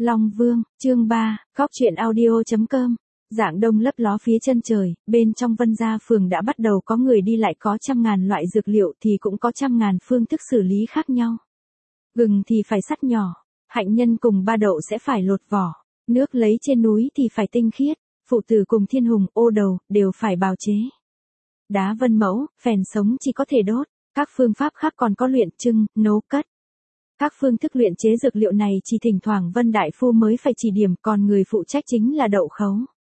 Long Vương, chương 3, Cóc truyện audio.com. Dạng đông lấp ló phía chân trời, bên trong Vân Gia phường đã bắt đầu có người đi lại, có trăm ngàn loại dược liệu thì cũng có trăm ngàn phương thức xử lý khác nhau. Gừng thì phải sắt nhỏ, hạnh nhân cùng ba đậu sẽ phải lột vỏ, nước lấy trên núi thì phải tinh khiết, phụ tử cùng thiên hùng, ô đầu, đều phải bào chế. Đá vân mẫu, phèn sống chỉ có thể đốt, các phương pháp khác còn có luyện trưng, nấu cất. Các phương thức luyện chế dược liệu này chỉ thỉnh thoảng Vân Đại Phu mới phải chỉ điểm, còn người phụ trách chính là Đậu Khấu.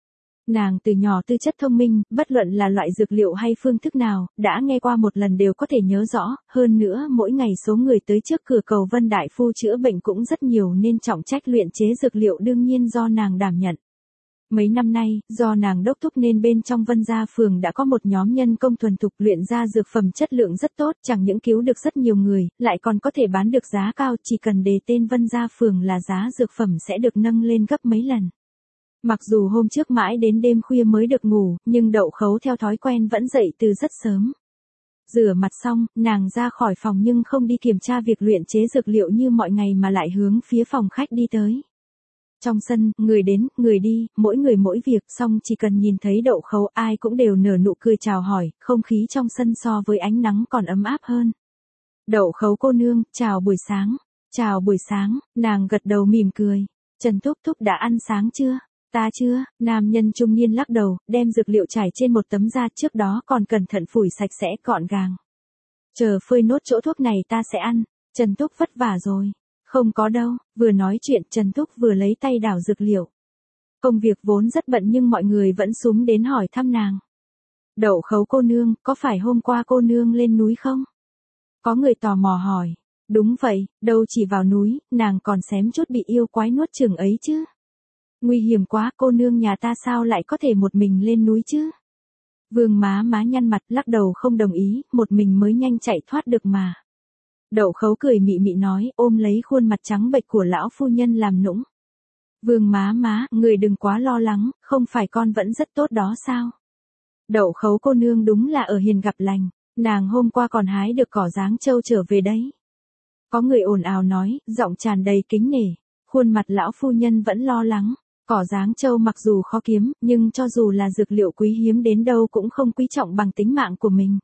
Nàng từ nhỏ tư chất thông minh, bất luận là loại dược liệu hay phương thức nào, đã nghe qua một lần đều có thể nhớ rõ, hơn nữa mỗi ngày số người tới trước cửa cầu Vân Đại Phu chữa bệnh cũng rất nhiều nên trọng trách luyện chế dược liệu đương nhiên do nàng đảm nhận. Mấy năm nay, do nàng đốc thúc nên bên trong Vân Gia phường đã có một nhóm nhân công thuần thục luyện ra dược phẩm chất lượng rất tốt, chẳng những cứu được rất nhiều người, lại còn có thể bán được giá cao, chỉ cần đề tên Vân Gia phường là giá dược phẩm sẽ được nâng lên gấp mấy lần. Mặc dù hôm trước mãi đến đêm khuya mới được ngủ, nhưng Đậu Khấu theo thói quen vẫn dậy từ rất sớm. Rửa mặt xong, nàng ra khỏi phòng nhưng không đi kiểm tra việc luyện chế dược liệu như mọi ngày mà lại hướng phía phòng khách đi tới. Trong sân, người đến, người đi, mỗi người mỗi việc, xong chỉ cần nhìn thấy Đậu Khấu ai cũng đều nở nụ cười chào hỏi, không khí trong sân so với ánh nắng còn ấm áp hơn. Đậu Khấu cô nương, chào buổi sáng. Chào buổi sáng, nàng gật đầu mỉm cười. Trần Thúc Thúc đã ăn sáng chưa? Ta chưa, nam nhân trung niên lắc đầu, đem dược liệu trải trên một tấm da, trước đó còn cẩn thận phủi sạch sẽ gọn gàng. Chờ phơi nốt chỗ thuốc này ta sẽ ăn. Trần Thúc vất vả rồi. Không có đâu, vừa nói chuyện Trần Thúc vừa lấy tay đảo dược liệu. Công việc vốn rất bận nhưng mọi người vẫn xúm đến hỏi thăm nàng. Đậu Khấu cô nương, có phải hôm qua cô nương lên núi không? Có người tò mò hỏi. Đúng vậy, đâu chỉ vào núi, nàng còn xém chút bị yêu quái nuốt chửng ấy chứ. Nguy hiểm quá, cô nương nhà ta sao lại có thể một mình lên núi chứ? Vương má má nhăn mặt lắc đầu không đồng ý, một mình mới nhanh chạy thoát được mà. Đậu Khấu cười mị mị nói, ôm lấy khuôn mặt trắng bệch của lão phu nhân làm nũng. Vương má, người đừng quá lo lắng, không phải con vẫn rất tốt đó sao? Đậu Khấu cô nương đúng là ở hiền gặp lành, nàng hôm qua còn hái được cỏ Giáng Châu trở về đấy. Có người ồn ào nói, giọng tràn đầy kính nể, khuôn mặt lão phu nhân vẫn lo lắng. Cỏ Giáng Châu mặc dù khó kiếm, nhưng cho dù là dược liệu quý hiếm đến đâu cũng không quý trọng bằng tính mạng của mình.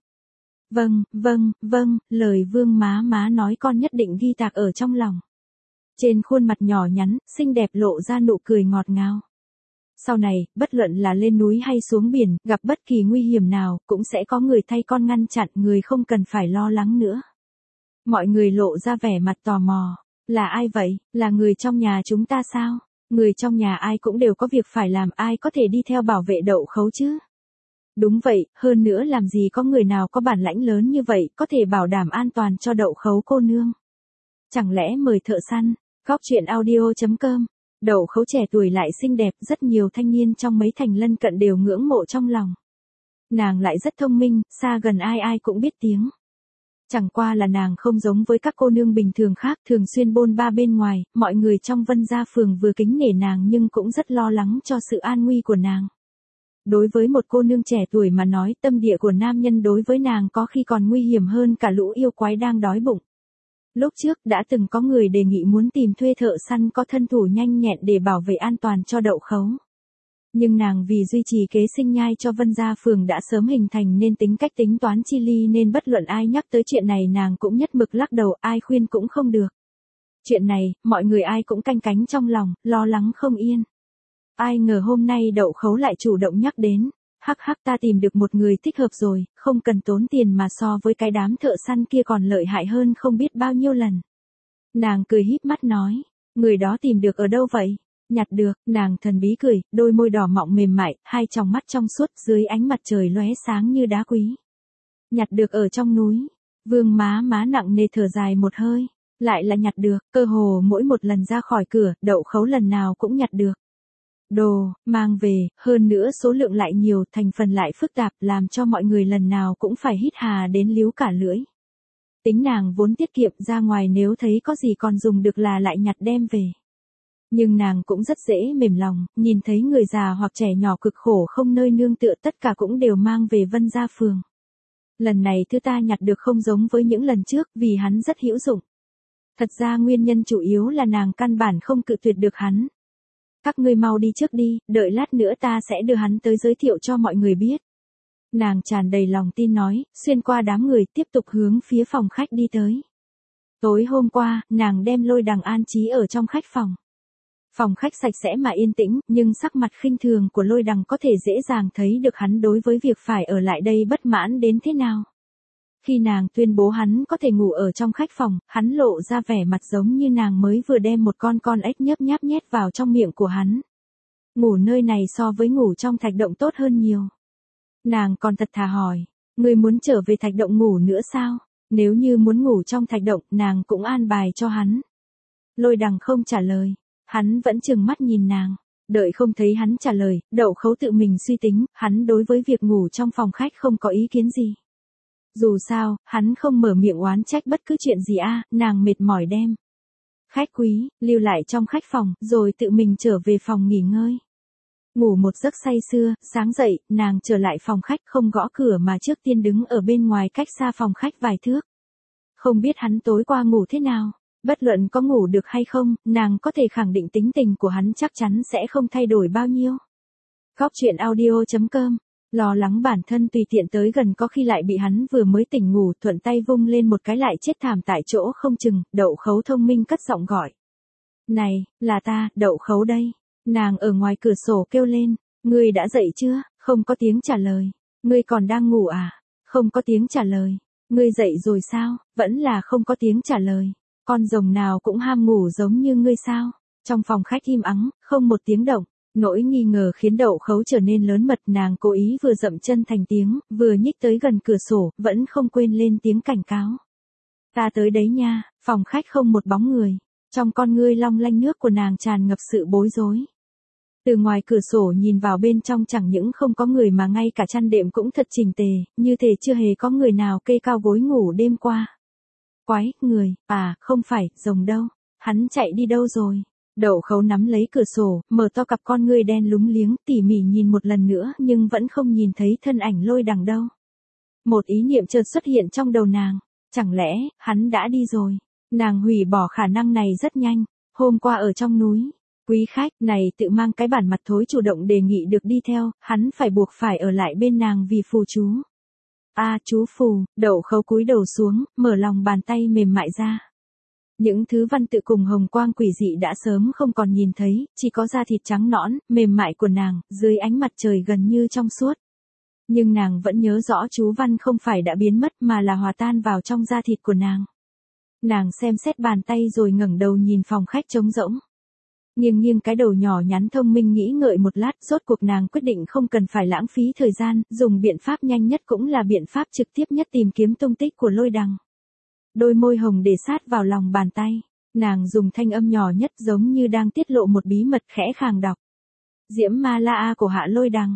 Vâng, lời Vương má nói con nhất định ghi tạc ở trong lòng. Trên khuôn mặt nhỏ nhắn, xinh đẹp lộ ra nụ cười ngọt ngào. Sau này, bất luận là lên núi hay xuống biển, gặp bất kỳ nguy hiểm nào, cũng sẽ có người thay con ngăn chặn, người không cần phải lo lắng nữa. Mọi người lộ ra vẻ mặt tò mò. Là ai vậy? Là người trong nhà chúng ta sao? Người trong nhà ai cũng đều có việc phải làm, ai có thể đi theo bảo vệ Đậu Khấu chứ? Đúng vậy, hơn nữa làm gì có người nào có bản lãnh lớn như vậy, có thể bảo đảm an toàn cho Đậu Khấu cô nương. Chẳng lẽ mời thợ săn? Cóc truyện audio.com. Đậu Khấu trẻ tuổi lại xinh đẹp, rất nhiều thanh niên trong mấy thành lân cận đều ngưỡng mộ trong lòng. Nàng lại rất thông minh, xa gần ai ai cũng biết tiếng. Chẳng qua là nàng không giống với các cô nương bình thường khác, thường xuyên bôn ba bên ngoài, mọi người trong Vân Gia phường vừa kính nể nàng nhưng cũng rất lo lắng cho sự an nguy của nàng. Đối với một cô nương trẻ tuổi mà nói, tâm địa của nam nhân đối với nàng có khi còn nguy hiểm hơn cả lũ yêu quái đang đói bụng. Lúc trước đã từng có người đề nghị muốn tìm thuê thợ săn có thân thủ nhanh nhẹn để bảo vệ an toàn cho Đậu Khấu. Nhưng nàng vì duy trì kế sinh nhai cho Vân Gia phường đã sớm hình thành nên tính cách tính toán chi ly, nên bất luận ai nhắc tới chuyện này nàng cũng nhất mực lắc đầu, ai khuyên cũng không được. Chuyện này, mọi người ai cũng canh cánh trong lòng, lo lắng không yên. Ai ngờ hôm nay Đậu Khấu lại chủ động nhắc đến, hắc ta tìm được một người thích hợp rồi, không cần tốn tiền mà so với cái đám thợ săn kia còn lợi hại hơn không biết bao nhiêu lần. Nàng cười híp mắt nói, người đó tìm được ở đâu vậy? Nhặt được, nàng thần bí cười, đôi môi đỏ mọng mềm mại, hai tròng mắt trong suốt dưới ánh mặt trời lóe sáng như đá quý. Nhặt được ở trong núi. Vương má nặng nề thở dài một hơi, lại là nhặt được, cơ hồ mỗi một lần ra khỏi cửa, Đậu Khấu lần nào cũng nhặt được. Đồ, mang về, hơn nữa số lượng lại nhiều, thành phần lại phức tạp, làm cho mọi người lần nào cũng phải hít hà đến líu cả lưỡi. Tính nàng vốn tiết kiệm, ra ngoài nếu thấy có gì còn dùng được là lại nhặt đem về. Nhưng nàng cũng rất dễ mềm lòng, nhìn thấy người già hoặc trẻ nhỏ cực khổ không nơi nương tựa tất cả cũng đều mang về Vân Gia phường. Lần này thứ ta nhặt được không giống với những lần trước vì hắn rất hữu dụng. Thật ra nguyên nhân chủ yếu là nàng căn bản không cự tuyệt được hắn. Các ngươi mau đi trước đi, đợi lát nữa ta sẽ đưa hắn tới giới thiệu cho mọi người biết. Nàng tràn đầy lòng tin nói, xuyên qua đám người tiếp tục hướng phía phòng khách đi tới. Tối hôm qua, nàng đem Lôi Đằng an trí ở trong khách phòng. Phòng khách sạch sẽ mà yên tĩnh, nhưng sắc mặt khinh thường của Lôi Đằng có thể dễ dàng thấy được hắn đối với việc phải ở lại đây bất mãn đến thế nào. Khi nàng tuyên bố hắn có thể ngủ ở trong khách phòng, hắn lộ ra vẻ mặt giống như nàng mới vừa đem một con ếch nhấp nháp nhét vào trong miệng của hắn. Ngủ nơi này so với ngủ trong thạch động tốt hơn nhiều. Nàng còn thật thà hỏi, ngươi muốn trở về thạch động ngủ nữa sao? Nếu như muốn ngủ trong thạch động, nàng cũng an bài cho hắn. Lôi Đằng không trả lời, hắn vẫn trừng mắt nhìn nàng. Đợi không thấy hắn trả lời, Đậu Khấu tự mình suy tính, hắn đối với việc ngủ trong phòng khách không có ý kiến gì. Dù sao, hắn không mở miệng oán trách bất cứ chuyện gì nàng mệt mỏi đem khách quý, lưu lại trong khách phòng, rồi tự mình trở về phòng nghỉ ngơi. Ngủ một giấc say sưa, sáng dậy, nàng trở lại phòng khách không gõ cửa mà trước tiên đứng ở bên ngoài cách xa phòng khách vài thước. Không biết hắn tối qua ngủ thế nào, bất luận có ngủ được hay không, nàng có thể khẳng định tính tình của hắn chắc chắn sẽ không thay đổi bao nhiêu. Góc truyện audio.com. Lo lắng bản thân tùy tiện tới gần có khi lại bị hắn vừa mới tỉnh ngủ thuận tay vung lên một cái lại chết thảm tại chỗ không chừng, Đậu Khấu thông minh cất giọng gọi. Này, là ta, Đậu Khấu đây. Nàng ở ngoài cửa sổ kêu lên, ngươi đã dậy chưa? Không có tiếng trả lời. Ngươi còn đang ngủ à? Không có tiếng trả lời. Ngươi dậy rồi sao? Vẫn là không có tiếng trả lời. Con rồng nào cũng ham ngủ giống như ngươi sao? Trong phòng khách im ắng, không một tiếng động. Nỗi nghi ngờ khiến Đậu Khấu trở nên lớn mật, nàng cố ý vừa dậm chân thành tiếng, vừa nhích tới gần cửa sổ, vẫn không quên lên tiếng cảnh cáo. Ta tới đấy nha, phòng khách không một bóng người. Trong con ngươi long lanh nước của nàng tràn ngập sự bối rối. Từ ngoài cửa sổ nhìn vào bên trong chẳng những không có người mà ngay cả chăn đệm cũng thật chỉnh tề, như thể chưa hề có người nào kê cao gối ngủ đêm qua. Quái, người, không phải, rồng đâu, hắn chạy đi đâu rồi? Đậu Khấu nắm lấy cửa sổ, mở to cặp con ngươi đen lúng liếng, tỉ mỉ nhìn một lần nữa nhưng vẫn không nhìn thấy thân ảnh Lôi Đằng đâu. Một ý niệm chợt xuất hiện trong đầu nàng, chẳng lẽ, hắn đã đi rồi? Nàng hủy bỏ khả năng này rất nhanh, hôm qua ở trong núi. Quý khách này tự mang cái bản mặt thối chủ động đề nghị được đi theo, hắn phải buộc phải ở lại bên nàng vì phù chú. Chú phù, Đậu Khấu cúi đầu xuống, mở lòng bàn tay mềm mại ra. Những thứ văn tự cùng hồng quang quỷ dị đã sớm không còn nhìn thấy, chỉ có da thịt trắng nõn, mềm mại của nàng, dưới ánh mặt trời gần như trong suốt. Nhưng nàng vẫn nhớ rõ chú văn không phải đã biến mất mà là hòa tan vào trong da thịt của nàng. Nàng xem xét bàn tay rồi ngẩng đầu nhìn phòng khách trống rỗng. Nghiêng cái đầu nhỏ nhắn thông minh nghĩ ngợi một lát, rốt cuộc nàng quyết định không cần phải lãng phí thời gian, dùng biện pháp nhanh nhất cũng là biện pháp trực tiếp nhất tìm kiếm tung tích của Lôi Đằng. Đôi môi hồng để sát vào lòng bàn tay, nàng dùng thanh âm nhỏ nhất giống như đang tiết lộ một bí mật khẽ khàng đọc. Diễm Ma La A của Hạ Lôi Đằng.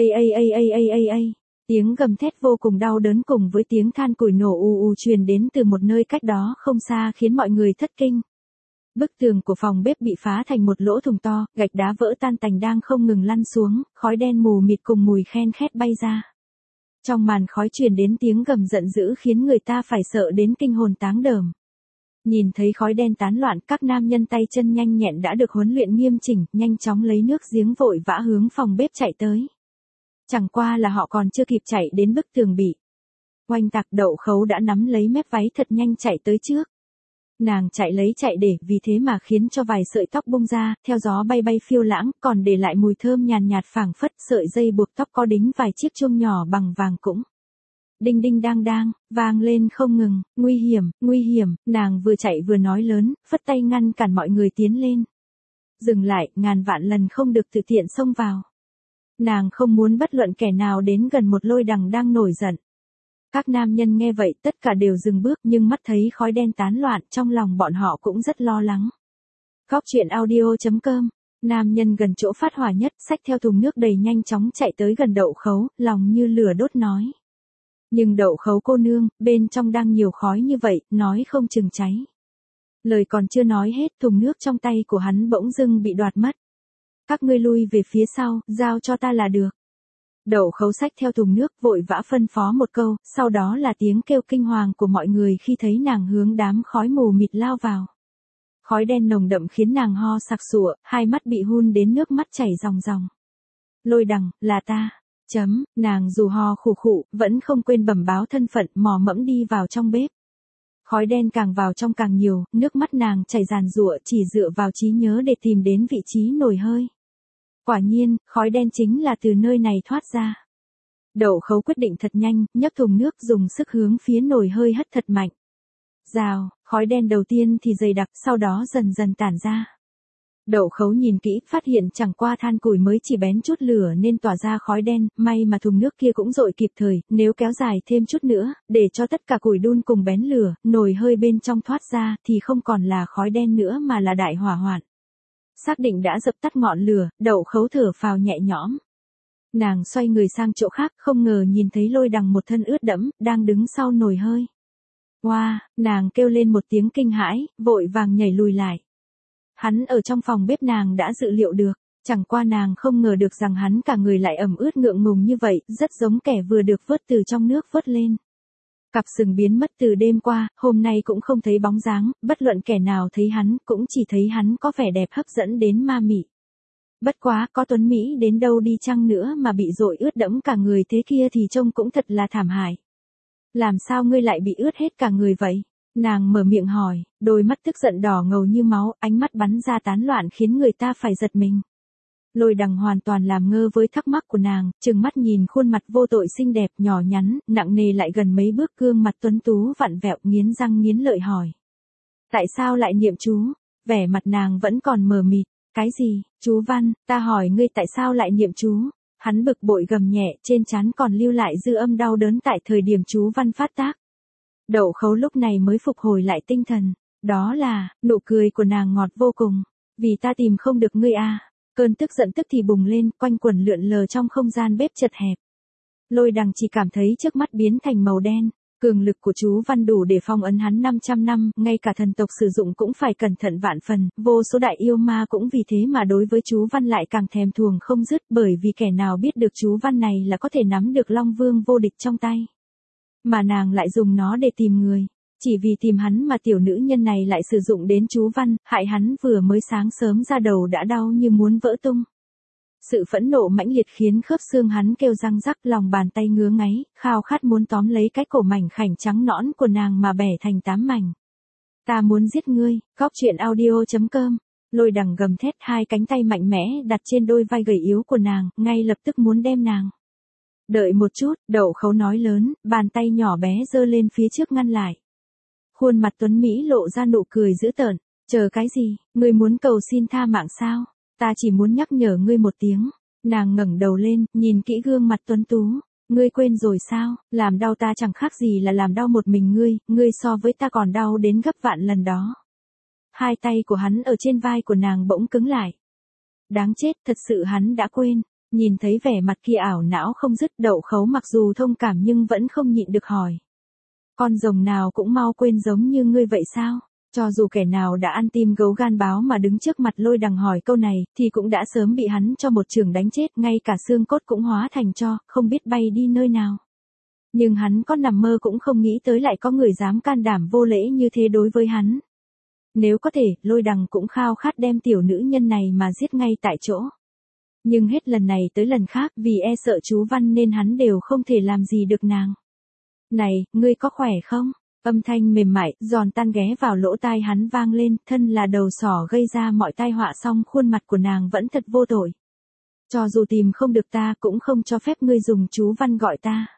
Tiếng gầm thét vô cùng đau đớn cùng với tiếng than củi nổ ù truyền đến từ một nơi cách đó không xa khiến mọi người thất kinh. Bức tường của phòng bếp bị phá thành một lỗ thủng to, gạch đá vỡ tan tành đang không ngừng lăn xuống, khói đen mù mịt cùng mùi khen khét bay ra. Trong màn khói truyền đến tiếng gầm giận dữ khiến người ta phải sợ đến kinh hồn táng đờm. Nhìn thấy khói đen tán loạn, các nam nhân tay chân nhanh nhẹn đã được huấn luyện nghiêm chỉnh, nhanh chóng lấy nước giếng vội vã hướng phòng bếp chạy tới. Chẳng qua là họ còn chưa kịp chạy đến bức tường bị oanh tạc, Đậu Khấu đã nắm lấy mép váy thật nhanh chạy tới trước. Nàng chạy lấy chạy để, vì thế mà khiến cho vài sợi tóc bung ra, theo gió bay bay phiêu lãng, còn để lại mùi thơm nhàn nhạt phảng phất, sợi dây buộc tóc có đính vài chiếc chuông nhỏ bằng vàng cũng đinh đinh đang đang, vang lên không ngừng. Nguy hiểm, nàng vừa chạy vừa nói lớn, phất tay ngăn cản mọi người tiến lên. Dừng lại, ngàn vạn lần không được tự tiện xông vào. Nàng không muốn bất luận kẻ nào đến gần một Lôi Đằng đang nổi giận. Các nam nhân nghe vậy tất cả đều dừng bước, nhưng mắt thấy khói đen tán loạn, trong lòng bọn họ cũng rất lo lắng. Góc truyện audio.com. Nam nhân gần chỗ phát hỏa nhất, xách theo thùng nước đầy nhanh chóng chạy tới gần Đậu Khấu, lòng như lửa đốt nói. Nhưng Đậu Khấu cô nương, bên trong đang nhiều khói như vậy, nói không chừng cháy. Lời còn chưa nói hết, thùng nước trong tay của hắn bỗng dưng bị đoạt mất. Các ngươi lui về phía sau, giao cho ta là được. Đậu Khấu xách theo thùng nước vội vã phân phó một câu, sau đó là tiếng kêu kinh hoàng của mọi người khi thấy nàng hướng đám khói mù mịt lao vào. Khói đen nồng đậm khiến nàng ho sặc sụa, hai mắt bị hun đến nước mắt chảy ròng ròng. Lôi Đằng, là ta. Nàng dù ho khụ khụ, vẫn không quên bẩm báo thân phận, mò mẫm đi vào trong bếp. Khói đen càng vào trong càng nhiều, nước mắt nàng chảy ràn rụa chỉ dựa vào trí nhớ để tìm đến vị trí nồi hơi. Quả nhiên, khói đen chính là từ nơi này thoát ra. Đậu Khấu quyết định thật nhanh, nhấc thùng nước dùng sức hướng phía nồi hơi hất thật mạnh. Rào, khói đen đầu tiên thì dày đặc, sau đó dần dần tản ra. Đậu Khấu nhìn kỹ, phát hiện chẳng qua than củi mới chỉ bén chút lửa nên tỏa ra khói đen, may mà thùng nước kia cũng dội kịp thời, nếu kéo dài thêm chút nữa, để cho tất cả củi đun cùng bén lửa, nồi hơi bên trong thoát ra thì không còn là khói đen nữa mà là đại hỏa hoạn. Xác định đã dập tắt ngọn lửa, Đậu Khấu thở phào nhẹ nhõm. Nàng xoay người sang chỗ khác, không ngờ nhìn thấy Lôi Đằng một thân ướt đẫm, đang đứng sau nồi hơi. Wow, nàng kêu lên một tiếng kinh hãi, vội vàng nhảy lùi lại. Hắn ở trong phòng bếp nàng đã dự liệu được, chẳng qua nàng không ngờ được rằng hắn cả người lại ẩm ướt ngượng ngùng như vậy, rất giống kẻ vừa được vớt từ trong nước vớt lên. Cặp sừng biến mất từ đêm qua, hôm nay cũng không thấy bóng dáng, bất luận kẻ nào thấy hắn, cũng chỉ thấy hắn có vẻ đẹp hấp dẫn đến ma mị. Bất quá, có tuấn Mỹ đến đâu đi chăng nữa mà bị dội ướt đẫm cả người thế kia thì trông cũng thật là thảm hại. Làm sao ngươi lại bị ướt hết cả người vậy? Nàng mở miệng hỏi, đôi mắt tức giận đỏ ngầu như máu, ánh mắt bắn ra tán loạn khiến người ta phải giật mình. Lôi Đằng hoàn toàn làm ngơ với thắc mắc của nàng, trừng mắt nhìn khuôn mặt vô tội xinh đẹp nhỏ nhắn, nặng nề lại gần mấy bước, gương mặt tuấn tú vặn vẹo, nghiến răng nghiến lợi hỏi. Tại sao lại niệm chú? Vẻ mặt nàng vẫn còn mờ mịt. Cái gì, chú Văn, ta hỏi ngươi tại sao lại niệm chú? Hắn bực bội gầm nhẹ, trên trán còn lưu lại dư âm đau đớn tại thời điểm chú Văn phát tác. Đậu Khấu lúc này mới phục hồi lại tinh thần, đó là, nụ cười của nàng ngọt vô cùng. Vì ta tìm không được ngươi à. Cơn tức giận tức thì bùng lên, quanh quẩn lượn lờ trong không gian bếp chật hẹp. Lôi Đằng chỉ cảm thấy trước mắt biến thành màu đen. Cường lực của chú Văn đủ để phong ấn hắn 500 năm, ngay cả thần tộc sử dụng cũng phải cẩn thận vạn phần, vô số đại yêu ma cũng vì thế mà đối với chú Văn lại càng thèm thuồng không dứt, bởi vì kẻ nào biết được chú Văn này là có thể nắm được Long Vương vô địch trong tay. Mà nàng lại dùng nó để tìm người. Chỉ vì tìm hắn mà tiểu nữ nhân này lại sử dụng đến chú Văn, hại hắn vừa mới sáng sớm ra đầu đã đau như muốn vỡ tung. Sự phẫn nộ mãnh liệt khiến khớp xương hắn kêu răng rắc, lòng bàn tay ngứa ngáy, khao khát muốn tóm lấy cái cổ mảnh khảnh trắng nõn của nàng mà bẻ thành 8 mảnh. Ta muốn giết ngươi, goctruyện.audio.com. Lôi Đằng gầm thét, hai cánh tay mạnh mẽ đặt trên đôi vai gầy yếu của nàng, ngay lập tức muốn đem nàng. Đợi một chút, Đậu Khấu nói lớn, bàn tay nhỏ bé giơ lên phía trước ngăn lại. Khuôn mặt tuấn Mỹ lộ ra nụ cười dữ tợn, chờ cái gì, ngươi muốn cầu xin tha mạng sao? Ta chỉ muốn nhắc nhở ngươi một tiếng. Nàng ngẩng đầu lên, nhìn kỹ gương mặt tuấn tú. Ngươi quên rồi sao, làm đau ta chẳng khác gì là làm đau một mình ngươi so với ta còn đau đến gấp vạn lần đó. Hai tay của hắn ở trên vai của nàng bỗng cứng lại. Đáng chết, thật sự hắn đã quên. Nhìn thấy vẻ mặt kia ảo não không dứt, Đậu Khấu mặc dù thông cảm nhưng vẫn không nhịn được hỏi. Con rồng nào cũng mau quên giống như ngươi vậy sao? Cho dù kẻ nào đã ăn tim gấu gan báo mà đứng trước mặt Lôi Đằng hỏi câu này, thì cũng đã sớm bị hắn cho một chưởng đánh chết, ngay cả xương cốt cũng hóa thành tro, không biết bay đi nơi nào. Nhưng hắn có nằm mơ cũng không nghĩ tới lại có người dám can đảm vô lễ như thế đối với hắn. Nếu có thể, Lôi Đằng cũng khao khát đem tiểu nữ nhân này mà giết ngay tại chỗ. Nhưng hết lần này tới lần khác, vì e sợ chú Văn nên hắn đều không thể làm gì được nàng. Này, ngươi có khỏe không? Âm thanh mềm mại, giòn tan ghé vào lỗ tai hắn vang lên, thân là đầu sỏ gây ra mọi tai họa song khuôn mặt của nàng vẫn thật vô tội. Cho dù tìm không được ta cũng không cho phép ngươi dùng chú Văn gọi ta.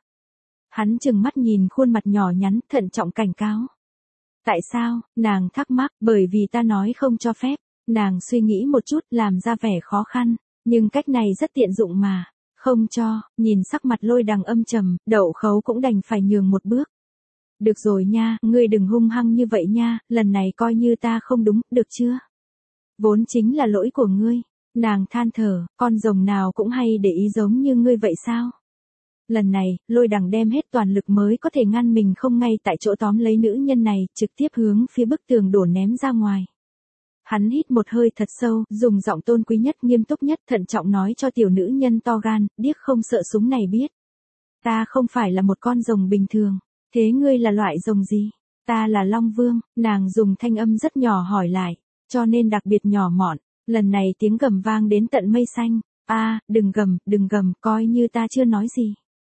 Hắn trừng mắt nhìn khuôn mặt nhỏ nhắn, thận trọng cảnh cáo. Tại sao, nàng thắc mắc, bởi vì ta nói không cho phép. Nàng suy nghĩ một chút, làm ra vẻ khó khăn, nhưng cách này rất tiện dụng mà. Không cho, nhìn sắc mặt Lôi Đằng âm trầm, Đậu Khấu cũng đành phải nhường một bước. Được rồi nha, ngươi đừng hung hăng như vậy nha, lần này coi như ta không đúng, được chưa? Vốn chính là lỗi của ngươi. Nàng than thở, con rồng nào cũng hay để ý giống như ngươi vậy sao? Lần này, Lôi Đằng đem hết toàn lực mới có thể ngăn mình không ngay tại chỗ tóm lấy nữ nhân này, trực tiếp hướng phía bức tường đổ ném ra ngoài. Hắn hít một hơi thật sâu, dùng giọng tôn quý nhất, nghiêm túc nhất, thận trọng nói cho tiểu nữ nhân to gan, điếc không sợ súng này biết. Ta không phải là một con rồng bình thường. Thế ngươi là loại rồng gì? Ta là Long Vương, nàng dùng thanh âm rất nhỏ hỏi lại. cho nên đặc biệt nhỏ mọn. Lần này tiếng gầm vang đến tận mây xanh. Đừng gầm, coi như ta chưa nói gì.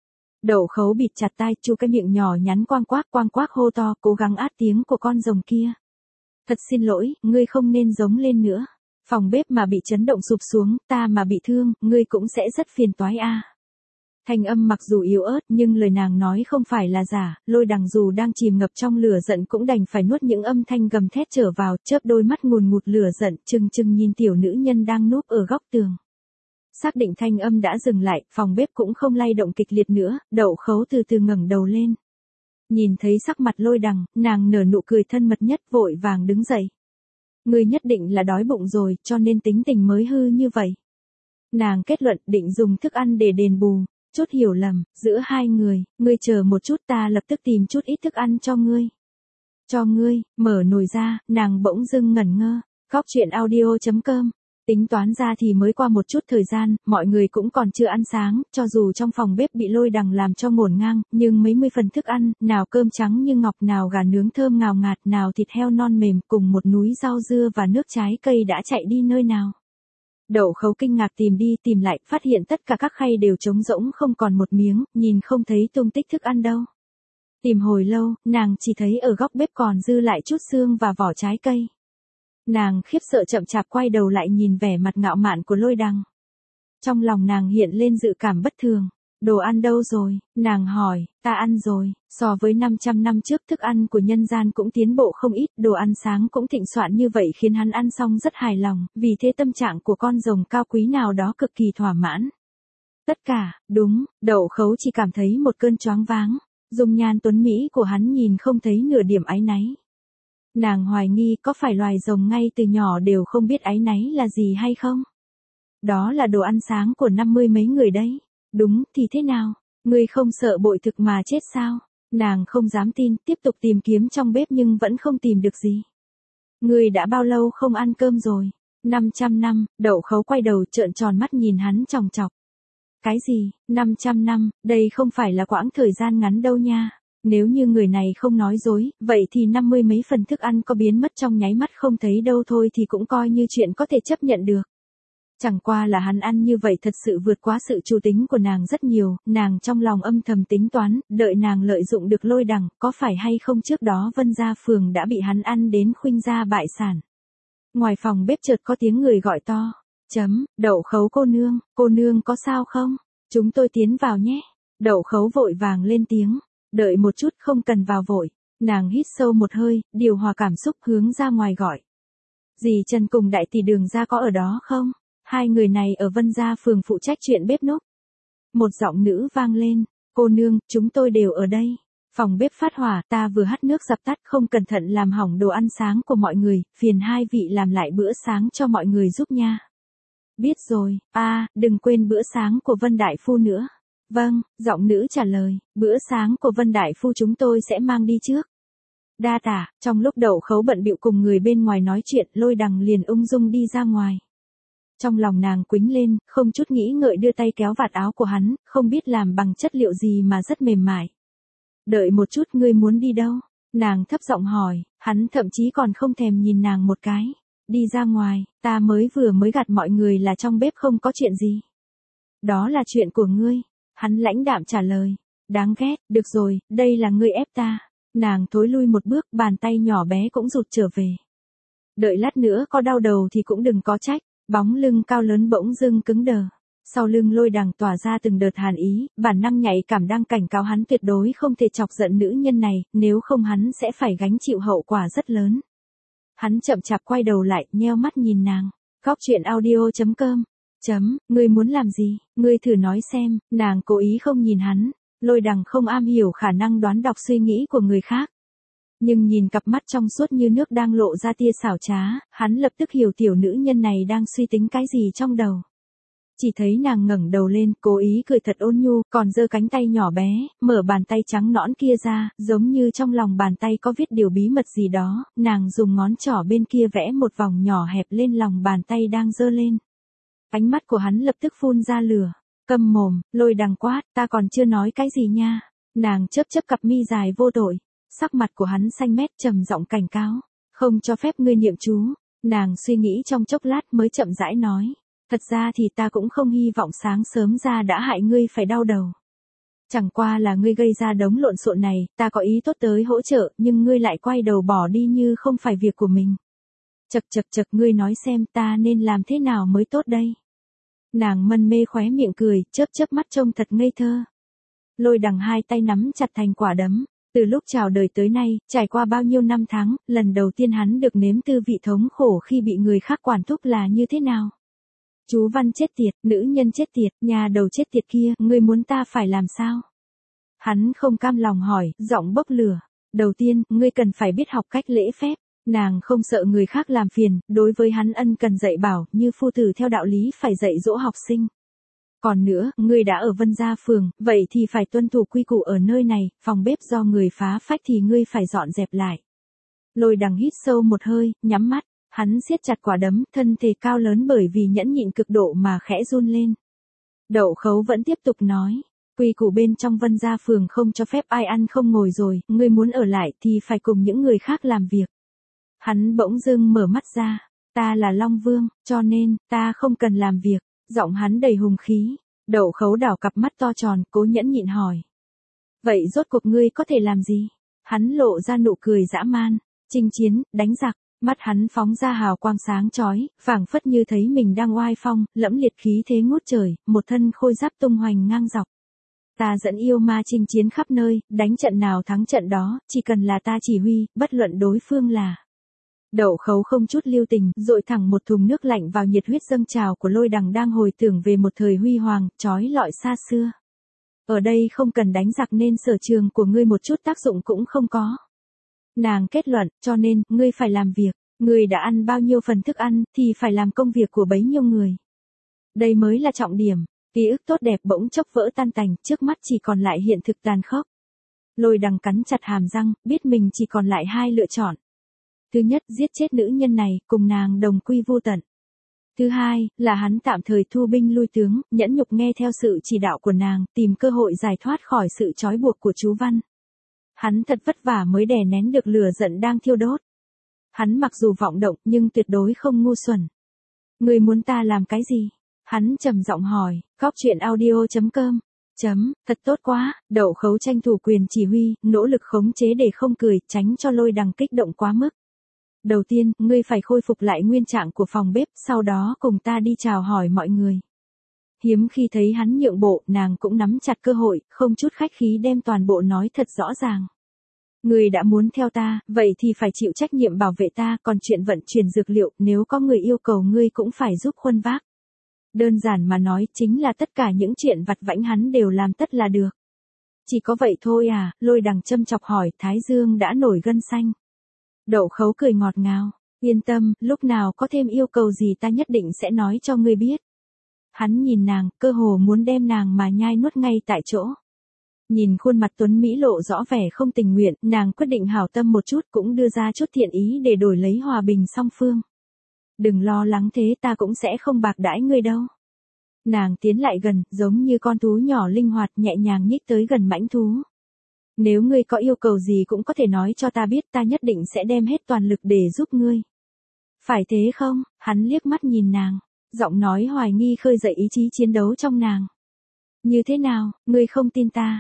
Đậu Khấu bịt chặt tai, chu cái miệng nhỏ nhắn quang quác hô to, cố gắng át tiếng của con rồng kia. Thật xin lỗi, ngươi không nên giống lên nữa. Phòng bếp mà bị chấn động sụp xuống, ta mà bị thương, ngươi cũng sẽ rất phiền toái a. Thanh âm mặc dù yếu ớt nhưng lời nàng nói không phải là giả, Lôi Đằng dù đang chìm ngập trong lửa giận cũng đành phải nuốt những âm thanh gầm thét trở vào, chớp đôi mắt ngùn ngụt lửa giận, trừng trừng nhìn tiểu nữ nhân đang núp ở góc tường. Xác định thanh âm đã dừng lại, phòng bếp cũng không lay động kịch liệt nữa, Đậu Khấu từ từ ngẩng đầu lên. Nhìn thấy sắc mặt Lôi Đằng, nàng nở nụ cười thân mật nhất, vội vàng đứng dậy. Ngươi nhất định là đói bụng rồi, cho nên tính tình mới hư như vậy. Nàng kết luận định dùng thức ăn để đền bù, chút hiểu lầm, giữa hai người, ngươi chờ một chút ta lập tức tìm chút ít thức ăn cho ngươi. Cho ngươi, mở nồi ra, nàng bỗng dưng ngẩn ngơ, Góc Chuyện Audio.com. Tính toán ra thì mới qua một chút thời gian, mọi người cũng còn chưa ăn sáng, cho dù trong phòng bếp bị Lôi Đằng làm cho ngổn ngang, nhưng mấy mươi phần thức ăn, nào cơm trắng như ngọc, nào gà nướng thơm ngào ngạt, nào thịt heo non mềm, cùng một núi rau dưa và nước trái cây đã chạy đi nơi nào. Đậu Khấu kinh ngạc tìm đi tìm lại, phát hiện tất cả các khay đều trống rỗng không còn một miếng, nhìn không thấy tung tích thức ăn đâu. Tìm hồi lâu, nàng chỉ thấy ở góc bếp còn dư lại chút xương và vỏ trái cây. Nàng khiếp sợ chậm chạp quay đầu lại nhìn vẻ mặt ngạo mạn của Lôi Đằng. Trong lòng nàng hiện lên dự cảm bất thường. Đồ ăn đâu rồi? Nàng hỏi, ta ăn rồi. So với 500 năm trước, thức ăn của nhân gian cũng tiến bộ không ít, đồ ăn sáng cũng thịnh soạn như vậy khiến hắn ăn xong rất hài lòng, vì thế tâm trạng của con rồng cao quý nào đó cực kỳ thỏa mãn. Tất cả, đúng, Đậu Khấu chỉ cảm thấy một cơn choáng váng, dung nhan tuấn mỹ của hắn nhìn không thấy nửa điểm áy náy. Nàng hoài nghi có phải loài rồng ngay từ nhỏ đều không biết áy náy là gì hay không? Đó là đồ ăn sáng của 50 mấy người đấy. Đúng, thì thế nào? Ngươi không sợ bội thực mà chết sao? Nàng không dám tin, tiếp tục tìm kiếm trong bếp nhưng vẫn không tìm được gì. Ngươi đã bao lâu không ăn cơm rồi? 500 năm, Đậu Khấu quay đầu trợn tròn mắt nhìn hắn chòng chọc. Cái gì? 500 năm, đây không phải là quãng thời gian ngắn đâu nha. Nếu như người này không nói dối, vậy thì 50 mấy phần thức ăn có biến mất trong nháy mắt không thấy đâu thôi thì cũng coi như chuyện có thể chấp nhận được. Chẳng qua là hắn ăn như vậy thật sự vượt quá sự chủ tính của nàng rất nhiều, nàng trong lòng âm thầm tính toán, đợi nàng lợi dụng được Lôi Đằng, có phải hay không trước đó Vân Gia Phường đã bị hắn ăn đến khuynh gia bại sản. Ngoài phòng bếp chợt có tiếng người gọi to, Đậu Khấu cô nương có sao không? Chúng tôi tiến vào nhé. Đậu Khấu vội vàng lên tiếng, đợi một chút không cần vào vội. Nàng hít sâu một hơi, điều hòa cảm xúc hướng ra ngoài gọi. Dì Trần cùng đại tỷ Đường Gia có ở đó không? Hai người này ở Vân Gia Phường phụ trách chuyện bếp núc. Một giọng nữ vang lên, cô nương, chúng tôi đều ở đây. Phòng bếp phát hỏa, ta vừa hắt nước dập tắt không cẩn thận làm hỏng đồ ăn sáng của mọi người, phiền hai vị làm lại bữa sáng cho mọi người giúp nha. Biết rồi, đừng quên bữa sáng của Vân Đại Phu nữa. Vâng, giọng nữ trả lời, bữa sáng của Vân Đại Phu chúng tôi sẽ mang đi trước. Đa tả, trong lúc Đậu Khấu bận bịu cùng người bên ngoài nói chuyện, Lôi Đằng liền ung dung đi ra ngoài. Trong lòng nàng quĩnh lên, không chút nghĩ ngợi đưa tay kéo vạt áo của hắn, không biết làm bằng chất liệu gì mà rất mềm mại. Đợi một chút, ngươi muốn đi đâu? Nàng thấp giọng hỏi, hắn thậm chí còn không thèm nhìn nàng một cái. Đi ra ngoài, ta vừa mới gạt mọi người là trong bếp không có chuyện gì. Đó là chuyện của ngươi. Hắn lãnh đạm trả lời. Đáng ghét, được rồi, đây là ngươi ép ta. Nàng thối lui một bước, bàn tay nhỏ bé cũng rụt trở về. Đợi lát nữa có đau đầu thì cũng đừng có trách. Bóng lưng cao lớn bỗng dưng cứng đờ. Sau lưng Lôi Đằng tỏa ra từng đợt hàn ý, bản năng nhạy cảm đang cảnh cáo hắn tuyệt đối không thể chọc giận nữ nhân này, nếu không hắn sẽ phải gánh chịu hậu quả rất lớn. Hắn chậm chạp quay đầu lại, nheo mắt nhìn nàng. Góc Chuyện Audio.com. Ngươi muốn làm gì? Ngươi thử nói xem. Nàng cố ý không nhìn hắn. Lôi Đằng không am hiểu khả năng đoán đọc suy nghĩ của người khác. Nhưng nhìn cặp mắt trong suốt như nước đang lộ ra tia xảo trá, hắn lập tức hiểu tiểu nữ nhân này đang suy tính cái gì trong đầu. Chỉ thấy nàng ngẩng đầu lên, cố ý cười thật ôn nhu, còn giơ cánh tay nhỏ bé, mở bàn tay trắng nõn kia ra, giống như trong lòng bàn tay có viết điều bí mật gì đó, nàng dùng ngón trỏ bên kia vẽ một vòng nhỏ hẹp lên lòng bàn tay đang giơ lên. Ánh mắt của hắn lập tức phun ra lửa. Câm mồm, Lôi Đằng quát, ta còn chưa nói cái gì nha. Nàng chớp cặp mi dài vô tội. Sắc mặt của hắn xanh mét trầm giọng cảnh cáo. Không cho phép ngươi niệm chú. Nàng suy nghĩ trong chốc lát mới chậm rãi nói. Thật ra thì ta cũng không hy vọng sáng sớm ra đã hại ngươi phải đau đầu. Chẳng qua là ngươi gây ra đống lộn xộn này, ta có ý tốt tới hỗ trợ, nhưng ngươi lại quay đầu bỏ đi như không phải việc của mình. Chậc chậc chậc, ngươi nói xem ta nên làm thế nào mới tốt đây? Nàng mân mê khóe miệng cười, chớp chớp mắt trông thật ngây thơ. Lôi Đằng hai tay nắm chặt thành quả đấm. Từ lúc chào đời tới nay, trải qua bao nhiêu năm tháng, lần đầu tiên hắn được nếm tư vị thống khổ khi bị người khác quản thúc là như thế nào. Chú Văn chết tiệt, nữ nhân chết tiệt, nhà đầu chết tiệt kia, ngươi muốn ta phải làm sao? Hắn không cam lòng hỏi, giọng bốc lửa. Đầu tiên, ngươi cần phải biết học cách lễ phép. Nàng không sợ người khác làm phiền, đối với hắn ân cần dạy bảo, như phu tử theo đạo lý phải dạy dỗ học sinh. Còn nữa, ngươi đã ở Vân Gia Phường, vậy thì phải tuân thủ quy củ ở nơi này, phòng bếp do người phá phách thì ngươi phải dọn dẹp lại. Lôi Đằng hít sâu một hơi, nhắm mắt, hắn siết chặt quả đấm, thân thể cao lớn bởi vì nhẫn nhịn cực độ mà khẽ run lên. Đậu Khấu vẫn tiếp tục nói, quy củ bên trong Vân Gia Phường không cho phép ai ăn không ngồi rồi, ngươi muốn ở lại thì phải cùng những người khác làm việc. Hắn bỗng dưng mở mắt ra, ta là Long Vương, cho nên, ta không cần làm việc. Giọng hắn đầy hùng khí. Đậu Khấu đảo cặp mắt to tròn, cố nhẫn nhịn hỏi. Vậy rốt cuộc ngươi có thể làm gì? Hắn lộ ra nụ cười dã man. Chinh chiến, đánh giặc. Mắt hắn phóng ra hào quang sáng chói, phảng phất như thấy mình đang oai phong, lẫm liệt khí thế ngút trời, một thân khôi giáp tung hoành ngang dọc. Ta dẫn yêu ma chinh chiến khắp nơi, đánh trận nào thắng trận đó, chỉ cần là ta chỉ huy, bất luận đối phương là. Đậu Khấu không chút lưu tình, dội thẳng một thùng nước lạnh vào nhiệt huyết dâng trào của Lôi Đằng đang hồi tưởng về một thời huy hoàng, chói lọi xa xưa. Ở đây không cần đánh giặc nên sở trường của ngươi một chút tác dụng cũng không có. Nàng kết luận, cho nên, ngươi phải làm việc, ngươi đã ăn bao nhiêu phần thức ăn, thì phải làm công việc của bấy nhiêu người. Đây mới là trọng điểm, ký ức tốt đẹp bỗng chốc vỡ tan tành, trước mắt chỉ còn lại hiện thực tàn khốc. Lôi Đằng cắn chặt hàm răng, biết mình chỉ còn lại hai lựa chọn. Thứ nhất, giết chết nữ nhân này, cùng nàng đồng quy vô tận. Thứ hai, là hắn tạm thời thu binh lui tướng, nhẫn nhục nghe theo sự chỉ đạo của nàng, tìm cơ hội giải thoát khỏi sự trói buộc của chú Văn. Hắn thật vất vả mới đè nén được lửa giận đang thiêu đốt. Hắn mặc dù vọng động, nhưng tuyệt đối không ngu xuẩn. Ngươi muốn ta làm cái gì? Hắn trầm giọng hỏi, goctruyện.audio.com. Thật tốt quá, Đậu Khấu tranh thủ quyền chỉ huy, nỗ lực khống chế để không cười, tránh cho Lôi Đằng kích động quá mức. Đầu tiên, ngươi phải khôi phục lại nguyên trạng của phòng bếp, sau đó cùng ta đi chào hỏi mọi người. Hiếm khi thấy hắn nhượng bộ, nàng cũng nắm chặt cơ hội, không chút khách khí đem toàn bộ nói thật rõ ràng. Ngươi đã muốn theo ta, vậy thì phải chịu trách nhiệm bảo vệ ta, còn chuyện vận chuyển dược liệu, nếu có người yêu cầu ngươi cũng phải giúp khuân vác. Đơn giản mà nói, chính là tất cả những chuyện vặt vãnh hắn đều làm tất là được. Chỉ có vậy thôi à? Lôi Đằng châm chọc hỏi, thái dương đã nổi gân xanh. Đậu Khấu cười ngọt ngào, yên tâm, lúc nào có thêm yêu cầu gì ta nhất định sẽ nói cho ngươi biết. Hắn nhìn nàng, cơ hồ muốn đem nàng mà nhai nuốt ngay tại chỗ. Nhìn khuôn mặt tuấn Mỹ lộ rõ vẻ không tình nguyện, nàng quyết định hảo tâm một chút, cũng đưa ra chút thiện ý để đổi lấy hòa bình song phương. Đừng lo lắng thế, ta cũng sẽ không bạc đãi ngươi đâu. Nàng tiến lại gần, giống như con thú nhỏ linh hoạt nhẹ nhàng nhích tới gần mãnh thú. Nếu ngươi có yêu cầu gì cũng có thể nói cho ta biết, ta nhất định sẽ đem hết toàn lực để giúp ngươi. Phải thế không? Hắn liếc mắt nhìn nàng, giọng nói hoài nghi khơi dậy ý chí chiến đấu trong nàng. Như thế nào, ngươi không tin ta?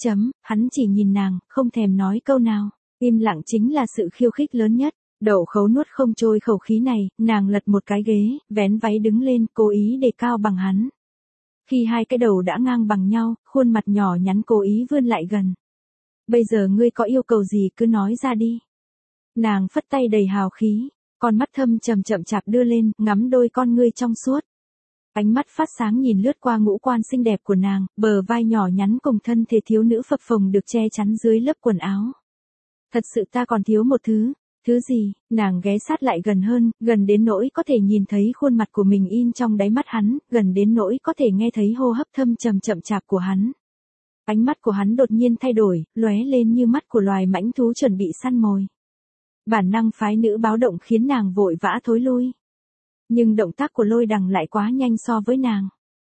Hắn chỉ nhìn nàng, không thèm nói câu nào. Im lặng chính là sự khiêu khích lớn nhất. Đậu Khấu nuốt không trôi khẩu khí này, nàng lật một cái ghế, vén váy đứng lên, cố ý đề cao bằng hắn. Khi hai cái đầu đã ngang bằng nhau, khuôn mặt nhỏ nhắn cố ý vươn lại gần. Bây giờ ngươi có yêu cầu gì cứ nói ra đi. Nàng phất tay đầy hào khí, con mắt thâm trầm chậm chạp đưa lên, ngắm đôi con ngươi trong suốt. Ánh mắt phát sáng nhìn lướt qua ngũ quan xinh đẹp của nàng, bờ vai nhỏ nhắn cùng thân thể thiếu nữ phập phồng được che chắn dưới lớp quần áo. Thật sự ta còn thiếu một thứ. Thứ gì? Nàng ghé sát lại gần hơn, gần đến nỗi có thể nhìn thấy khuôn mặt của mình in trong đáy mắt hắn, gần đến nỗi có thể nghe thấy hô hấp thâm trầm chậm chạp của hắn. Ánh mắt của hắn đột nhiên thay đổi, lóe lên như mắt của loài mãnh thú chuẩn bị săn mồi. Bản năng phái nữ báo động khiến nàng vội vã thối lui. Nhưng động tác của Lôi Đằng lại quá nhanh so với nàng.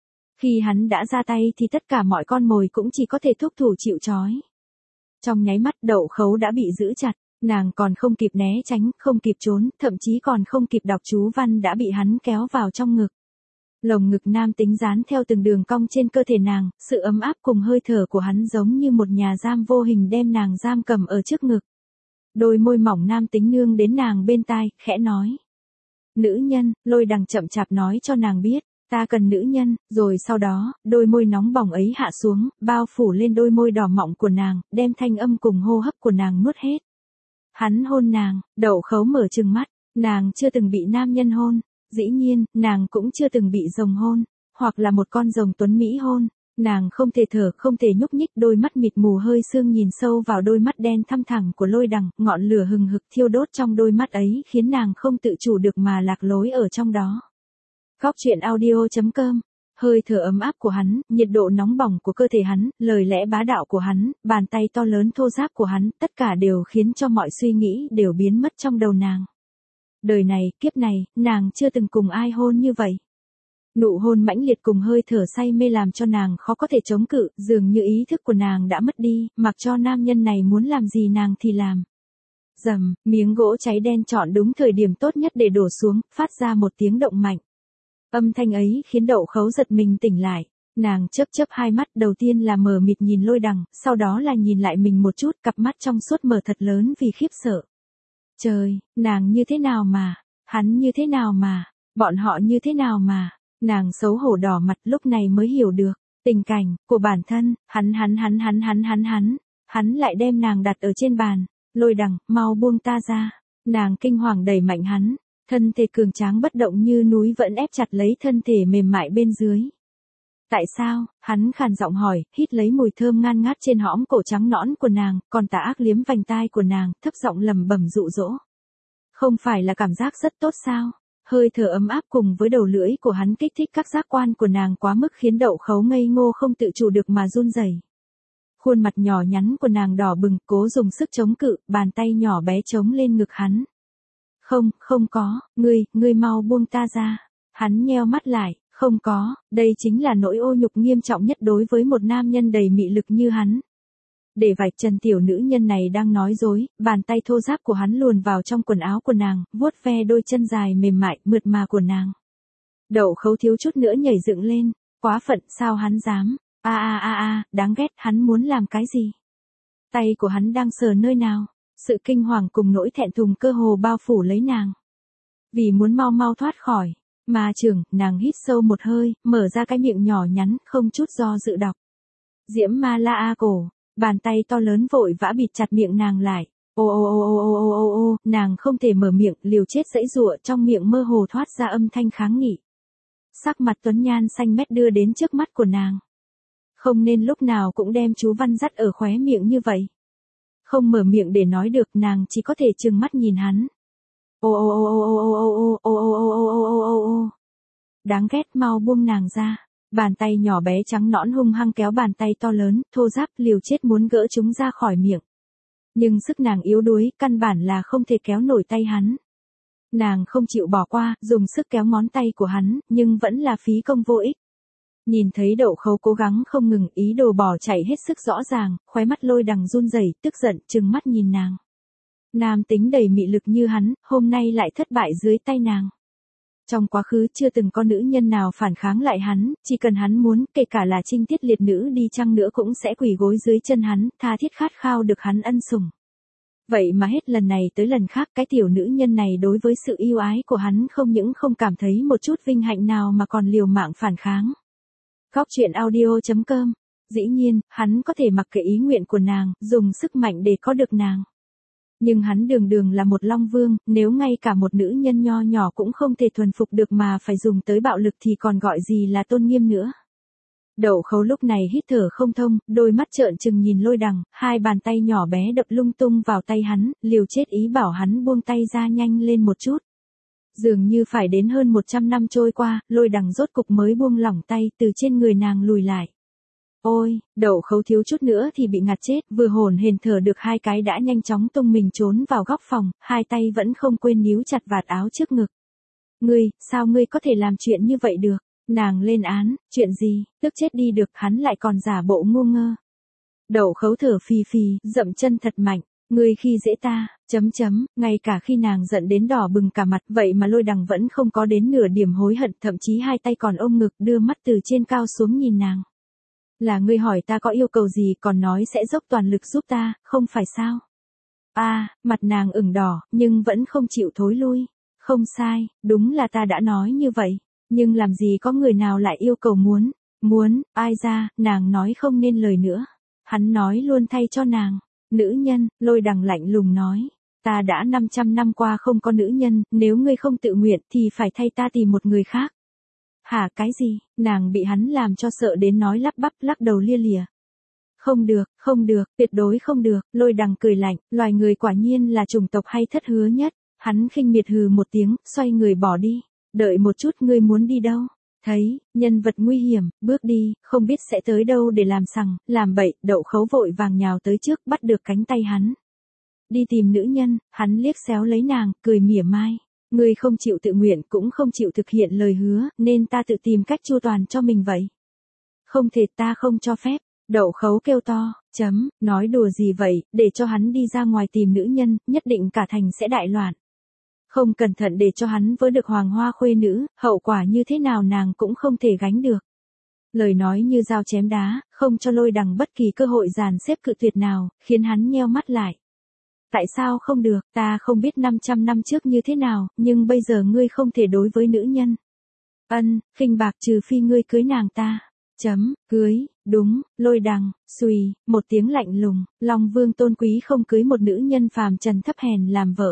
Khi hắn đã ra tay thì tất cả mọi con mồi cũng chỉ có thể thúc thủ chịu trói. Trong nháy mắt Đậu Khấu đã bị giữ chặt. Nàng còn không kịp né tránh, không kịp trốn, thậm chí còn không kịp đọc chú văn đã bị hắn kéo vào trong ngực. Lồng ngực nam tính dán theo từng đường cong trên cơ thể nàng, sự ấm áp cùng hơi thở của hắn giống như một nhà giam vô hình đem nàng giam cầm ở trước ngực. Đôi môi mỏng nam tính nương đến nàng bên tai, khẽ nói. Nữ nhân, Lôi Đằng chậm chạp nói cho nàng biết, ta cần nữ nhân, rồi sau đó, đôi môi nóng bỏng ấy hạ xuống, bao phủ lên đôi môi đỏ mọng của nàng, đem thanh âm cùng hô hấp của nàng nuốt hết. Hắn hôn nàng, Đậu Khấu mở trừng mắt, nàng chưa từng bị nam nhân hôn, dĩ nhiên, nàng cũng chưa từng bị rồng hôn, hoặc là một con rồng tuấn Mỹ hôn. Nàng không thể thở, không thể nhúc nhích, đôi mắt mịt mù hơi sương nhìn sâu vào đôi mắt đen thăm thẳm của Lôi Đằng, ngọn lửa hừng hực thiêu đốt trong đôi mắt ấy khiến nàng không tự chủ được mà lạc lối ở trong đó. Góc truyện audio.com. Hơi thở ấm áp của hắn, nhiệt độ nóng bỏng của cơ thể hắn, lời lẽ bá đạo của hắn, bàn tay to lớn thô ráp của hắn, tất cả đều khiến cho mọi suy nghĩ đều biến mất trong đầu nàng. Đời này, kiếp này, nàng chưa từng cùng ai hôn như vậy. Nụ hôn mãnh liệt cùng hơi thở say mê làm cho nàng khó có thể chống cự, dường như ý thức của nàng đã mất đi, mặc cho nam nhân này muốn làm gì nàng thì làm. Rầm, miếng gỗ cháy đen chọn đúng thời điểm tốt nhất để đổ xuống, phát ra một tiếng động mạnh. Âm thanh ấy khiến Đậu Khấu giật mình tỉnh lại. Nàng chớp chớp hai mắt, đầu tiên là mờ mịt nhìn Lôi Đằng, sau đó là nhìn lại mình một chút, cặp mắt trong suốt mở thật lớn vì khiếp sợ. Trời, nàng như thế nào mà, hắn như thế nào mà, bọn họ như thế nào mà. Nàng xấu hổ đỏ mặt, lúc này mới hiểu được tình cảnh của bản thân, hắn lại đem nàng đặt ở trên bàn. Lôi Đằng, mau buông ta ra. Nàng kinh hoàng đẩy mạnh hắn, thân thể cường tráng bất động như núi vẫn ép chặt lấy thân thể mềm mại bên dưới. Tại sao? Hắn khàn giọng hỏi, hít lấy mùi thơm ngan ngát trên hõm cổ trắng nõn của nàng, còn tà ác liếm vành tai của nàng, thấp giọng lẩm bẩm dụ dỗ. Không phải là cảm giác rất tốt sao? Hơi thở ấm áp cùng với đầu lưỡi của hắn kích thích các giác quan của nàng quá mức khiến Đậu Khấu ngây ngô không tự chủ được mà run rẩy. Khuôn mặt nhỏ nhắn của nàng đỏ bừng, cố dùng sức chống cự, bàn tay nhỏ bé chống lên ngực hắn. Không có, ngươi mau buông ta ra. Hắn nheo mắt lại, không có, đây chính là nỗi ô nhục nghiêm trọng nhất đối với một nam nhân đầy mị lực như hắn. Để vạch trần tiểu nữ nhân này đang nói dối, bàn tay thô ráp của hắn luồn vào trong quần áo của nàng, vuốt ve đôi chân dài mềm mại, mượt mà của nàng. Đậu Khấu thiếu chút nữa nhảy dựng lên, quá phận, sao hắn dám, đáng ghét, hắn muốn làm cái gì? Tay của hắn đang sờ nơi nào? Sự kinh hoàng cùng nỗi thẹn thùng cơ hồ bao phủ lấy nàng. Vì muốn mau mau thoát khỏi, mà trưởng, nàng hít sâu một hơi, mở ra cái miệng nhỏ nhắn, không chút do dự đọc. Diễm Ma La A Cổ. Bàn tay to lớn vội vã bịt chặt miệng nàng lại. Ô, nàng không thể mở miệng, liều chết giãy giụa, trong miệng mơ hồ thoát ra âm thanh kháng nghị. Sắc mặt Tuấn Nhan xanh mét đưa đến trước mắt của nàng. Không nên lúc nào cũng đem chú văn dắt ở khóe miệng như vậy. Không mở miệng để nói được, nàng chỉ có thể trừng mắt nhìn hắn. Ô. Đáng ghét, mau buông nàng ra. Bàn tay nhỏ bé trắng nõn hung hăng kéo bàn tay to lớn, thô ráp, liều chết muốn gỡ chúng ra khỏi miệng. Nhưng sức nàng yếu đuối, căn bản là không thể kéo nổi tay hắn. Nàng không chịu bỏ qua, dùng sức kéo ngón tay của hắn, nhưng vẫn là phí công vô ích. Nhìn thấy Đậu Khấu cố gắng không ngừng, ý đồ bỏ chạy hết sức rõ ràng, khóe mắt Lôi Đằng run rẩy, tức giận, trừng mắt nhìn nàng. Nam tính đầy mị lực như hắn, hôm nay lại thất bại dưới tay nàng. Trong quá khứ chưa từng có nữ nhân nào phản kháng lại hắn, chỉ cần hắn muốn, kể cả là trinh tiết liệt nữ đi chăng nữa cũng sẽ quỳ gối dưới chân hắn, tha thiết khát khao được hắn ân sủng. Vậy mà hết lần này tới lần khác, cái tiểu nữ nhân này đối với sự yêu ái của hắn không những không cảm thấy một chút vinh hạnh nào mà còn liều mạng phản kháng. Góc truyện audio.com. Dĩ nhiên, hắn có thể mặc kệ ý nguyện của nàng, dùng sức mạnh để có được nàng. Nhưng hắn đường là một long vương, nếu ngay cả một nữ nhân nho nhỏ cũng không thể thuần phục được mà phải dùng tới bạo lực thì còn gọi gì là tôn nghiêm nữa. Đậu Khấu lúc này hít thở không thông, đôi mắt trợn trừng nhìn Lôi Đằng, hai bàn tay nhỏ bé đập lung tung vào tay hắn, liều chết ý bảo hắn buông tay ra nhanh lên một chút. Dường như phải đến hơn 100 năm trôi qua, Lôi Đằng rốt cục mới buông lỏng tay từ trên người nàng lùi lại. Ôi, Đậu Khấu thiếu chút nữa thì bị ngạt chết, vừa hổn hển thở được hai cái đã nhanh chóng tung mình trốn vào góc phòng, hai tay vẫn không quên níu chặt vạt áo trước ngực. Sao ngươi có thể làm chuyện như vậy được? Nàng lên án, chuyện gì, tức chết đi được, hắn lại còn giả bộ ngu ngơ. Đậu Khấu thở phì phì, dậm chân thật mạnh, Ngươi khi dễ ta, ngay cả khi nàng giận đến đỏ bừng cả mặt vậy mà Lôi Đằng vẫn không có đến nửa điểm hối hận, thậm chí hai tay còn ôm ngực đưa mắt từ trên cao xuống nhìn nàng. Là ngươi hỏi ta có yêu cầu gì còn nói sẽ dốc toàn lực giúp ta, không phải sao? Mặt nàng ửng đỏ, nhưng vẫn không chịu thối lui. Không sai, đúng là ta đã nói như vậy. Nhưng làm gì có người nào lại yêu cầu muốn, ai ra, nàng nói không nên lời nữa. Hắn nói luôn thay cho nàng. Nữ nhân, Lôi Đằng lạnh lùng nói. Ta đã 500 năm qua không có nữ nhân, nếu ngươi không tự nguyện thì phải thay ta tìm một người khác. Hả cái gì, nàng bị hắn làm cho sợ đến nói lắp bắp lắc đầu lia lịa. Không được, tuyệt đối không được, Lôi Đằng cười lạnh, loài người quả nhiên là chủng tộc hay thất hứa nhất. Hắn khinh miệt hừ một tiếng, xoay người bỏ đi. Đợi một chút, ngươi muốn đi đâu? Thấy, nhân vật nguy hiểm, bước đi, không biết sẽ tới đâu để làm sằng, làm bậy, Đậu Khấu vội vàng nhào tới trước bắt được cánh tay hắn. Đi tìm nữ nhân, hắn liếc xéo lấy nàng, cười mỉa mai. Ngươi không chịu tự nguyện cũng không chịu thực hiện lời hứa, nên ta tự tìm cách chu toàn cho mình vậy. Không thể, ta không cho phép. Đậu Khấu kêu to, nói đùa gì vậy, để cho hắn đi ra ngoài tìm nữ nhân, nhất định cả thành sẽ đại loạn. Không cẩn thận để cho hắn vớ được hoàng hoa khuê nữ, hậu quả như thế nào nàng cũng không thể gánh được. Lời nói như dao chém đá, không cho Lôi Đằng bất kỳ cơ hội dàn xếp cự tuyệt nào, khiến hắn nheo mắt lại. Tại sao không được, ta không biết 500 năm trước như thế nào, nhưng bây giờ ngươi không thể đối với nữ nhân. Khinh bạc trừ phi ngươi cưới nàng ta. Cưới, đúng, Lôi Đằng, xùy, một tiếng lạnh lùng, Long Vương tôn quý không cưới một nữ nhân phàm trần thấp hèn làm vợ.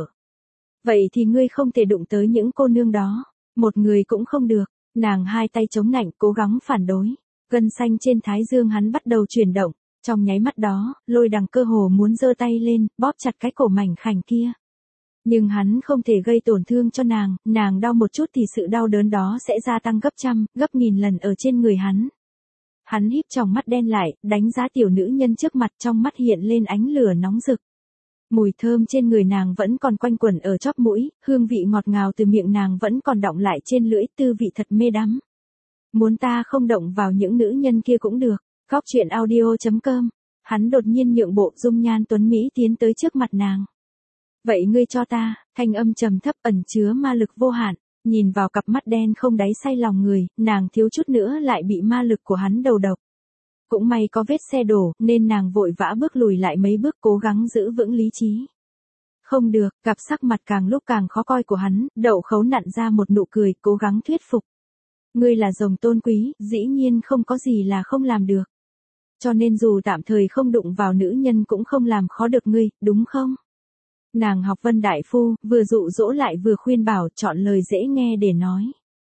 Vậy thì ngươi không thể đụng tới những cô nương đó, một người cũng không được. Nàng hai tay chống nạnh cố gắng phản đối, gân xanh trên thái dương hắn bắt đầu chuyển động, trong nháy mắt đó, Lôi Đằng cơ hồ muốn giơ tay lên, bóp chặt cái cổ mảnh khảnh kia. Nhưng hắn không thể gây tổn thương cho nàng đau một chút thì sự đau đớn đó sẽ gia tăng gấp trăm, gấp nghìn lần ở trên người hắn. Hắn híp tròng mắt đen lại, đánh giá tiểu nữ nhân trước mặt, trong mắt hiện lên ánh lửa nóng rực. Mùi thơm trên người nàng vẫn còn quanh quẩn ở chóp mũi, hương vị ngọt ngào từ miệng nàng vẫn còn đọng lại trên lưỡi, tư vị thật mê đắm. Muốn ta không động vào những nữ nhân kia cũng được. Góc truyện audio.com. Hắn đột nhiên nhượng bộ, dung nhan tuấn mỹ tiến tới trước mặt nàng. Vậy ngươi cho ta, thanh âm trầm thấp ẩn chứa ma lực vô hạn, nhìn vào cặp mắt đen không đáy say lòng người, nàng thiếu chút nữa lại bị ma lực của hắn đầu độc. Cũng may có vết xe đổ, nên nàng vội vã bước lùi lại mấy bước cố gắng giữ vững lý trí. Không được, gặp sắc mặt càng lúc càng khó coi của hắn, Đậu Khấu nặn ra một nụ cười, cố gắng thuyết phục. Ngươi là rồng tôn quý, dĩ nhiên không có gì là không làm được. Cho nên dù tạm thời không đụng vào nữ nhân cũng không làm khó được ngươi, đúng không? Nàng học Vân Đại Phu, vừa dụ dỗ lại vừa khuyên bảo, chọn lời dễ nghe để nói.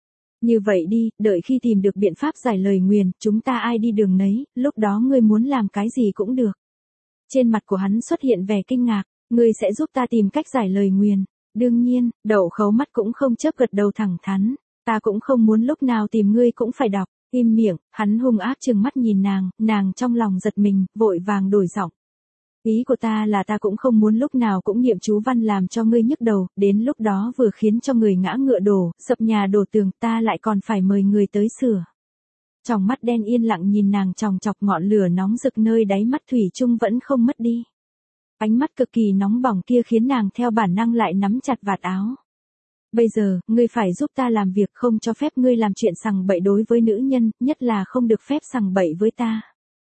Như vậy đi, đợi khi tìm được biện pháp giải lời nguyền, chúng ta ai đi đường nấy, lúc đó ngươi muốn làm cái gì cũng được. Trên mặt của hắn xuất hiện vẻ kinh ngạc, ngươi sẽ giúp ta tìm cách giải lời nguyền. Đương nhiên, Đậu Khấu mắt cũng không chớp gật đầu thẳng thắn, ta cũng không muốn lúc nào tìm ngươi cũng phải đọc. Im miệng, hắn hung ác trừng mắt nhìn nàng trong lòng giật mình, vội vàng đổi giọng. Ý của ta là ta cũng không muốn lúc nào cũng niệm chú văn làm cho ngươi nhức đầu, đến lúc đó vừa khiến cho người ngã ngựa đổ, sập nhà đổ tường, ta lại còn phải mời người tới sửa. Trong mắt đen yên lặng nhìn nàng chòng chọc, ngọn lửa nóng rực nơi đáy mắt thủy chung vẫn không mất đi. Ánh mắt cực kỳ nóng bỏng kia khiến nàng theo bản năng lại nắm chặt vạt áo. Bây giờ, ngươi phải giúp ta làm việc, không cho phép ngươi làm chuyện sằng bậy đối với nữ nhân, nhất là không được phép sằng bậy với ta.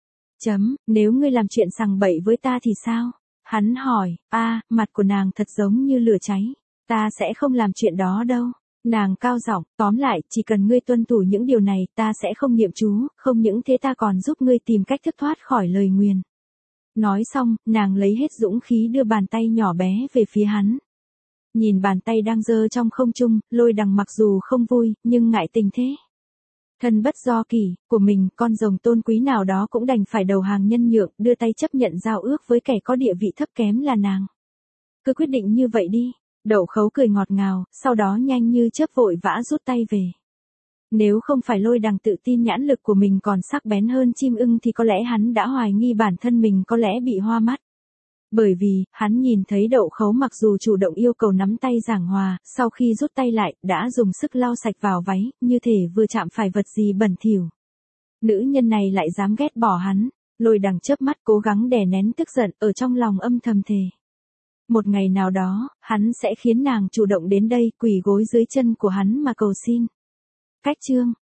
Nếu ngươi làm chuyện sằng bậy với ta thì sao? Hắn hỏi, mặt của nàng thật giống như lửa cháy. Ta sẽ không làm chuyện đó đâu. Nàng cao giọng, tóm lại, chỉ cần ngươi tuân thủ những điều này, ta sẽ không niệm chú, không những thế ta còn giúp ngươi tìm cách thức thoát khỏi lời nguyền. Nói xong, nàng lấy hết dũng khí đưa bàn tay nhỏ bé về phía hắn. Nhìn bàn tay đang giơ trong không trung, Lôi Đằng mặc dù không vui, nhưng ngại tình thế. Thân bất do kỷ, của mình, con rồng tôn quý nào đó cũng đành phải đầu hàng nhân nhượng, đưa tay chấp nhận giao ước với kẻ có địa vị thấp kém là nàng. Cứ quyết định như vậy đi. Đậu Khấu cười ngọt ngào, sau đó nhanh như chớp vội vã rút tay về. Nếu không phải Lôi Đằng tự tin nhãn lực của mình còn sắc bén hơn chim ưng thì có lẽ hắn đã hoài nghi bản thân mình có lẽ bị hoa mắt. Bởi vì, hắn nhìn thấy Đậu Khấu mặc dù chủ động yêu cầu nắm tay giảng hòa, sau khi rút tay lại, đã dùng sức lau sạch vào váy, như thể vừa chạm phải vật gì bẩn thỉu. Nữ nhân này lại dám ghét bỏ hắn. Lôi Đằng chớp mắt cố gắng đè nén tức giận, ở trong lòng âm thầm thề. một ngày nào đó, hắn sẽ khiến nàng chủ động đến đây quỳ gối dưới chân của hắn mà cầu xin. Cách chương